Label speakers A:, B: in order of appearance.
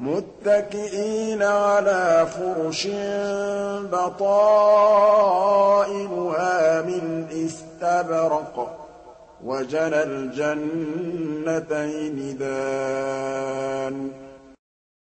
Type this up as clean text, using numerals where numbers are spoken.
A: مُّتَّكِئِينَ عَلَىٰ فُرُشٍ بَطَائِنُهَا مِنْ إِسْتَبْرَقٍ ۚ وَجَنَى الْجَنَّتَيْنِ دَانٍ